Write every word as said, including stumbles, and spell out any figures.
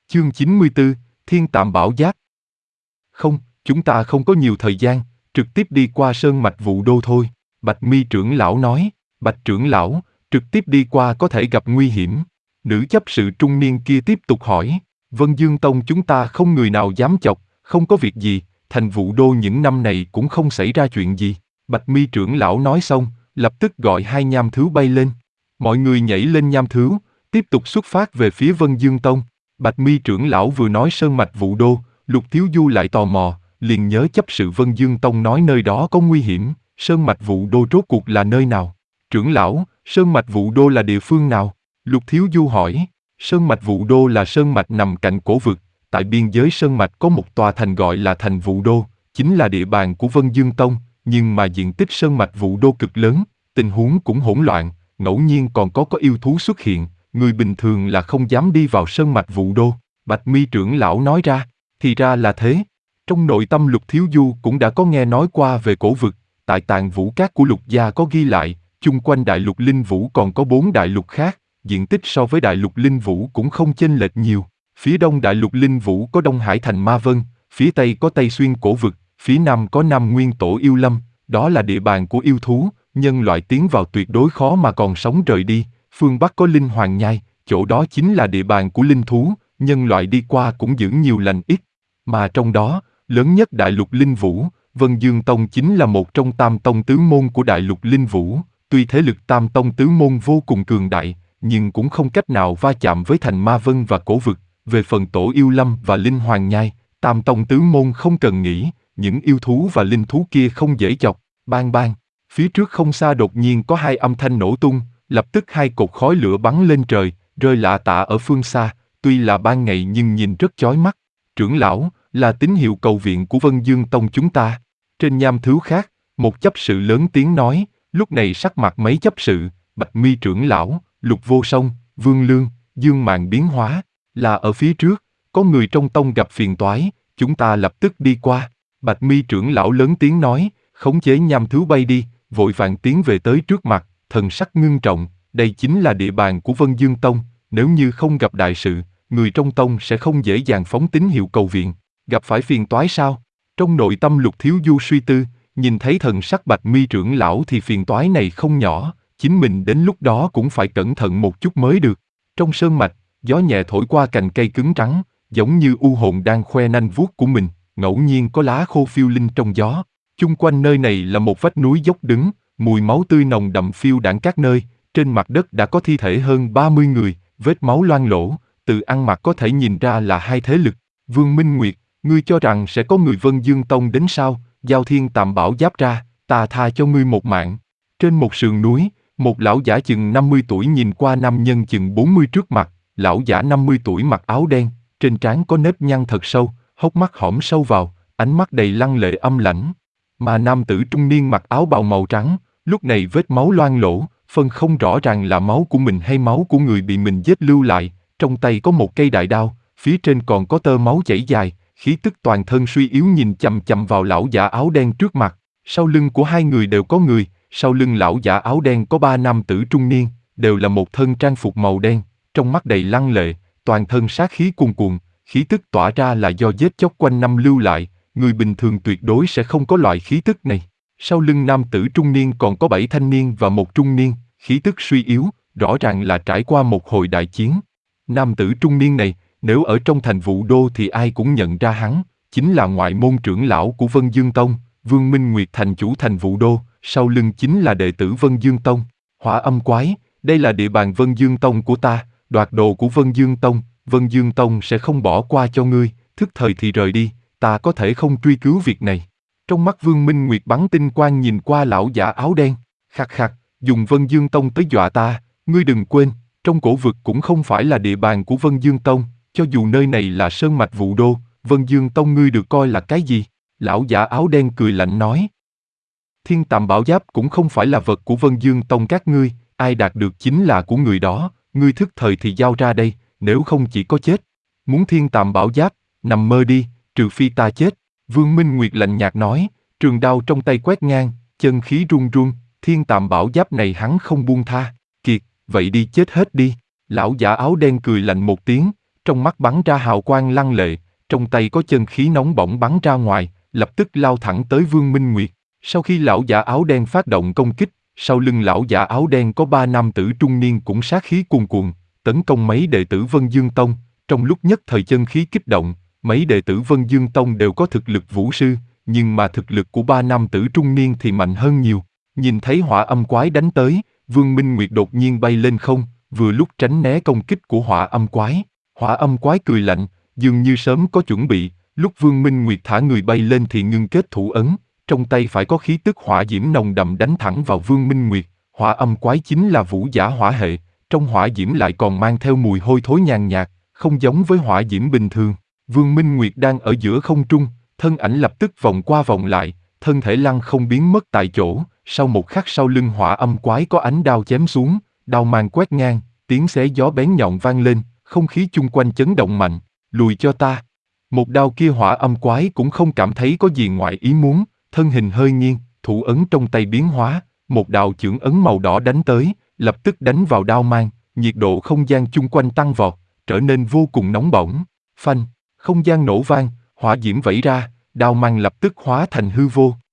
Chương chín mươi tư, Thiên Tạm Bảo Giáp. Không, chúng ta không có nhiều thời gian, trực tiếp đi qua sơn mạch Vũ Đô thôi, Bạch Mi trưởng lão nói. Bạch trưởng lão, trực tiếp đi qua có thể gặp nguy hiểm. Nữ chấp sự trung niên kia tiếp tục hỏi. Vân Dương Tông chúng ta không người nào dám chọc, không có việc gì, thành Vũ Đô những năm này cũng không xảy ra chuyện gì. Bạch Mi trưởng lão nói xong, lập tức gọi hai nham thứu bay lên. Mọi người nhảy lên nham thứu, tiếp tục xuất phát về phía Vân Dương Tông. Bạch Mi trưởng lão vừa nói sơn mạch Vũ Đô, Lục Thiếu Du lại tò mò, liền nhớ chấp sự Vân Dương Tông nói nơi đó có nguy hiểm, sơn mạch Vũ Đô rốt cuộc là nơi nào? Trưởng lão, sơn mạch Vũ Đô là địa phương nào? Lục Thiếu Du hỏi. Sơn mạch Vũ Đô là sơn mạch nằm cạnh cổ vực, tại biên giới sơn mạch có một tòa thành gọi là thành Vũ Đô, chính là địa bàn của Vân Dương Tông, nhưng mà diện tích sơn mạch Vũ Đô cực lớn, tình huống cũng hỗn loạn, ngẫu nhiên còn có có yêu thú xuất hiện, người bình thường là không dám đi vào sơn mạch Vũ Đô. Bạch Mi trưởng lão nói ra. Thì ra là thế. Trong nội tâm Lục Thiếu Du cũng đã có nghe nói qua về cổ vực, tại tàng vũ cát của Lục gia có ghi lại, chung quanh đại lục Linh Vũ còn có bốn đại lục khác, diện tích so với đại lục Linh Vũ cũng không chênh lệch nhiều. Phía đông đại lục Linh Vũ có Đông Hải thành Ma Vân, phía tây có Tây Xuyên cổ vực, phía nam có Nam Nguyên Tổ Yêu Lâm, đó là địa bàn của yêu thú, nhân loại tiến vào tuyệt đối khó mà còn sống rời đi. Phương bắc có Linh Hoàng Nhai, chỗ đó chính là địa bàn của linh thú, nhân loại đi qua cũng giữ nhiều lành ít. Mà trong đó, lớn nhất đại lục Linh Vũ, Vân Dương Tông chính là một trong tam tông tứ môn của đại lục Linh Vũ. Tuy thế lực tam tông tứ môn vô cùng cường đại, nhưng cũng không cách nào va chạm với thành Ma Vân và cổ vực. Về phần Tổ Yêu Lâm và Linh Hoàng Nhai, tam tông tứ môn không cần nghĩ, những yêu thú và linh thú kia không dễ chọc. Bang bang, phía trước không xa đột nhiên có hai âm thanh nổ tung, lập tức hai cột khói lửa bắn lên trời, rơi lạ tả ở phương xa, tuy là ban ngày nhưng nhìn rất chói mắt. Trưởng lão, là tín hiệu cầu viện của Vân Dương Tông chúng ta. Trên nham thứu khác, một chấp sự lớn tiếng nói, lúc này sắc mặt mấy chấp sự, Bạch Mi trưởng lão, Lục Vô Song, Vương Lương, Dương Mạn biến hóa, là ở phía trước, có người trong tông gặp phiền toái, chúng ta lập tức đi qua. Bạch Mi trưởng lão lớn tiếng nói, khống chế nham thứu bay đi, vội vàng tiến về tới trước mặt, thần sắc ngưng trọng, đây chính là địa bàn của Vân Dương Tông, nếu như không gặp đại sự, người trong tông sẽ không dễ dàng phóng tín hiệu cầu viện. Gặp phải phiền toái sao? Trong nội tâm Lục Thiếu Du suy tư, nhìn thấy thần sắc Bạch Mi trưởng lão thì phiền toái này không nhỏ, chính mình đến lúc đó cũng phải cẩn thận một chút mới được. Trong sơn mạch, gió nhẹ thổi qua cành cây cứng trắng, giống như u hồn đang khoe nanh vuốt của mình, ngẫu nhiên có lá khô phiêu linh trong gió. Chung quanh nơi này là một vách núi dốc đứng, mùi máu tươi nồng đậm phiêu đãng các nơi, trên mặt đất đã có thi thể hơn ba mươi người, vết máu loang lổ, từ ăn mặc có thể nhìn ra là hai thế lực. Vương Minh Nguyệt, ngươi cho rằng sẽ có người Vân Dương Tông đến sao? Giao Thiên Tạm Bảo Giáp ra, ta tha cho ngươi một mạng. Trên một sườn núi, một lão giả chừng năm mươi tuổi nhìn qua nam nhân chừng bốn mươi trước mặt, lão giả năm mươi tuổi mặc áo đen, trên trán có nếp nhăn thật sâu, hốc mắt hõm sâu vào, ánh mắt đầy lăng lệ âm lãnh. Mà nam tử trung niên mặc áo bào màu trắng, lúc này vết máu loang lổ, phân không rõ ràng là máu của mình hay máu của người bị mình giết lưu lại, trong tay có một cây đại đao, phía trên còn có tơ máu chảy dài, khí tức toàn thân suy yếu nhìn chằm chằm vào lão giả áo đen trước mặt. Sau lưng của hai người đều có người, sau lưng lão giả áo đen có ba nam tử trung niên, đều là một thân trang phục màu đen, trong mắt đầy lăng lệ, toàn thân sát khí cuồn cuộn, khí tức tỏa ra là do giết chóc quanh năm lưu lại, người bình thường tuyệt đối sẽ không có loại khí tức này. Sau lưng nam tử trung niên còn có bảy thanh niên và một trung niên, khí tức suy yếu, rõ ràng là trải qua một hồi đại chiến. Nam tử trung niên này, nếu ở trong thành Vũ Đô thì ai cũng nhận ra hắn, chính là ngoại môn trưởng lão của Vân Dương Tông, Vương Minh Nguyệt thành chủ thành Vũ Đô, sau lưng chính là đệ tử Vân Dương Tông. Hỏa Âm Quái, đây là địa bàn Vân Dương Tông của ta, đoạt đồ của Vân Dương Tông, Vân Dương Tông sẽ không bỏ qua cho ngươi, thức thời thì rời đi, ta có thể không truy cứu việc này. Trong mắt Vương Minh Nguyệt bắn tinh quang nhìn qua lão giả áo đen, khạc khạc, dùng Vân Dương Tông tới dọa ta, ngươi đừng quên, trong cổ vực cũng không phải là địa bàn của Vân Dương Tông, cho dù nơi này là sơn mạch Vũ Đô, Vân Dương Tông ngươi được coi là cái gì? Lão giả áo đen cười lạnh nói. Thiên Tạm Bảo Giáp cũng không phải là vật của Vân Dương Tông các ngươi, ai đạt được chính là của người đó, ngươi thức thời thì giao ra đây, nếu không chỉ có chết. Muốn Thiên Tạm Bảo Giáp, nằm mơ đi, trừ phi ta chết. Vương Minh Nguyệt lạnh nhạt nói, trường đao trong tay quét ngang, chân khí run run, Thiên Tạm Bảo Giáp này hắn không buông tha, kiệt, vậy đi chết hết đi. Lão giả áo đen cười lạnh một tiếng, trong mắt bắn ra hào quang lăng lệ, trong tay có chân khí nóng bỏng bắn ra ngoài, lập tức lao thẳng tới Vương Minh Nguyệt. Sau khi lão giả áo đen phát động công kích, sau lưng lão giả áo đen có ba nam tử trung niên cũng sát khí cuồn cuộn, tấn công mấy đệ tử Vân Dương Tông. Trong lúc nhất thời chân khí kích động, mấy đệ tử Vân Dương Tông đều có thực lực vũ sư, nhưng mà thực lực của ba nam tử trung niên thì mạnh hơn nhiều. Nhìn thấy hỏa âm quái đánh tới, Vương Minh Nguyệt đột nhiên bay lên không, vừa lúc tránh né công kích của hỏa âm quái. Hỏa âm quái cười lạnh, dường như sớm có chuẩn bị, lúc Vương Minh Nguyệt thả người bay lên thì ngưng kết thủ ấn, trong tay phải có khí tức hỏa diễm nồng đậm đánh thẳng vào Vương Minh Nguyệt. Hỏa âm quái chính là vũ giả hỏa hệ, trong hỏa diễm lại còn mang theo mùi hôi thối nhàn nhạt, không giống với hỏa diễm bình thường. Vương Minh Nguyệt đang ở giữa không trung, thân ảnh lập tức vòng qua vòng lại, thân thể lăng không biến mất tại chỗ. Sau một khắc sau lưng hỏa âm quái có ánh đao chém xuống, đao mang quét ngang, tiếng xé gió bén nhọn vang lên, không khí chung quanh chấn động mạnh. Lùi cho ta. Một đao kia hỏa âm quái cũng không cảm thấy có gì ngoài ý muốn, thân hình hơi nghiêng, thủ ấn trong tay biến hóa, một đạo chưởng ấn màu đỏ đánh tới, lập tức đánh vào đao mang, nhiệt độ không gian chung quanh tăng vọt, trở nên vô cùng nóng bỏng. Phanh, không gian nổ vang, hỏa diễm vẩy ra, đao mang lập tức hóa thành hư vô.